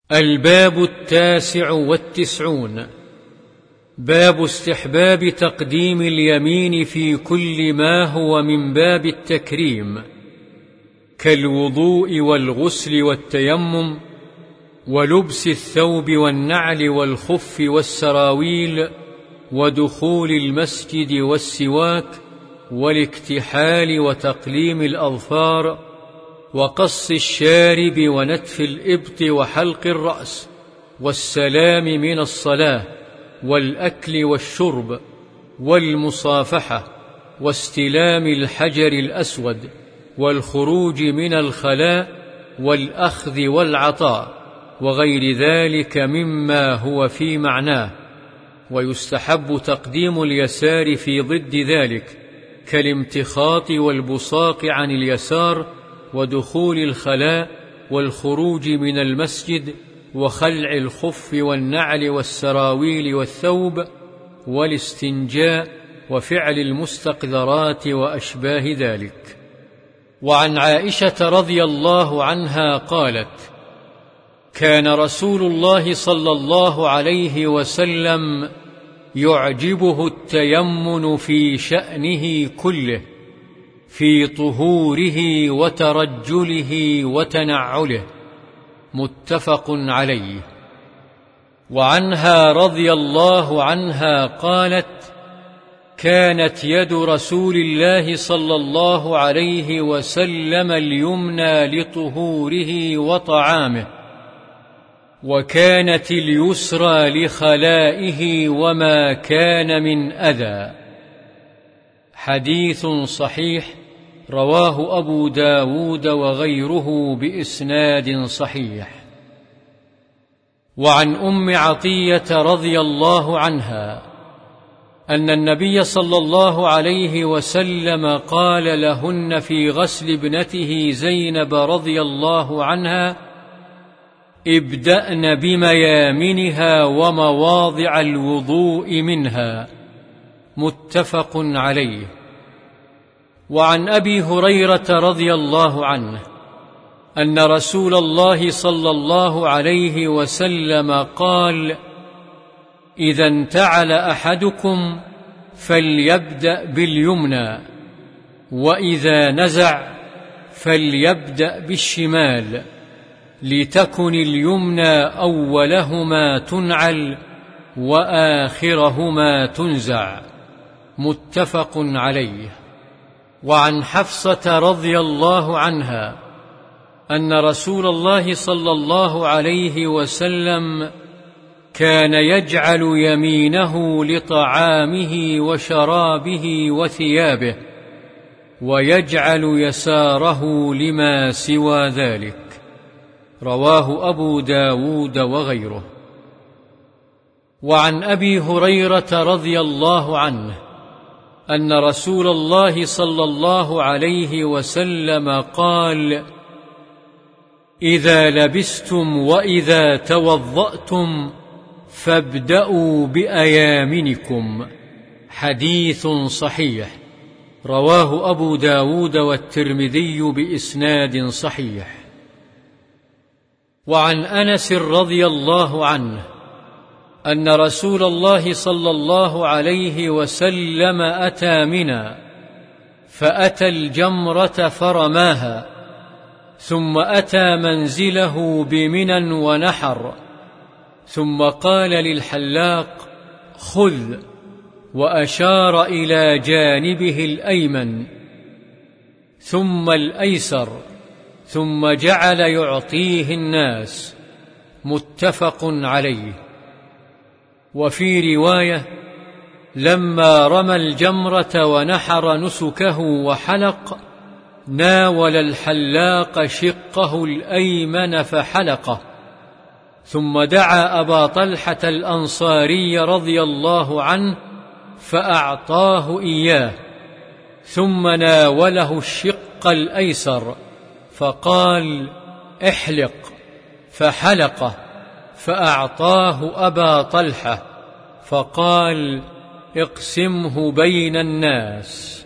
الباب 89. باب استحباب تقديم اليمين في كل ما هو من باب التكريم كالوضوء والغسل والتيمم ولبس الثوب والنعل والخف والسراويل ودخول المسجد والسواك والاكتحال وتقليم الأظفار وقص الشارب ونتف الإبط وحلق الرأس والسلام من الصلاة والأكل والشرب والمصافحة واستلام الحجر الأسود والخروج من الخلاء والأخذ والعطاء وغير ذلك مما هو في معناه. ويستحب تقديم اليسار في ضد ذلك كالامتخاط والبصاق عن اليسار ودخول الخلاء والخروج من المسجد وخلع الخف والنعل والسراويل والثوب والاستنجاء وفعل المستقذرات وأشباه ذلك. وعن عائشة رضي الله عنها قالت: كان رسول الله صلى الله عليه وسلم يعجبه التيمن في شأنه كله، في طهوره وترجله وتنعله، متفق عليه. وعنها رضي الله عنها قالت: كانت يد رسول الله صلى الله عليه وسلم اليمنى لطهوره وطعامه، وكانت اليسرى لخلائه وما كان من أذى. حديث صحيح رواه أبو داود وغيره بإسناد صحيح. وعن أم عطية رضي الله عنها أن النبي صلى الله عليه وسلم قال لهن في غسل ابنته زينب رضي الله عنها: ابدأن بميامنها ومواضع الوضوء منها، متفق عليه. وعن أبي هريرة رضي الله عنه أن رسول الله صلى الله عليه وسلم قال: إذا انتعل أحدكم فليبدأ باليمنى، وإذا نزع فليبدأ بالشمال، لتكن اليمنى أولهما تنعل وآخرهما تنزع، متفق عليه. وعن حفصة رضي الله عنها أن رسول الله صلى الله عليه وسلم كان يجعل يمينه لطعامه وشرابه وثيابه، ويجعل يساره لما سوى ذلك. رواه أبو داود وغيره. وعن أبي هريرة رضي الله عنه أن رسول الله صلى الله عليه وسلم قال: إذا لبستم وإذا توضأتم فابدأوا بأيامنكم. حديث صحيح رواه أبو داود والترمذي بإسناد صحيح. وعن أنس رضي الله عنه أن رسول الله صلى الله عليه وسلم أتى منى فأتى الجمرة فرماها، ثم أتى منزله بمنى ونحر، ثم قال للحلاق: خذ، وأشار إلى جانبه الأيمن ثم الأيسر، ثم جعل يعطيه الناس، متفق عليه. وفي رواية: لما رمى الجمرة ونحر نسكه وحلق، ناول الحلاق شقه الأيمن فحلقه، ثم دعا أبا طلحة الأنصاري رضي الله عنه فأعطاه إياه، ثم ناوله الشق الأيسر فقال: احلق، فحلقه، فأعطاه أبا طلحة فقال: اقسمه بين الناس.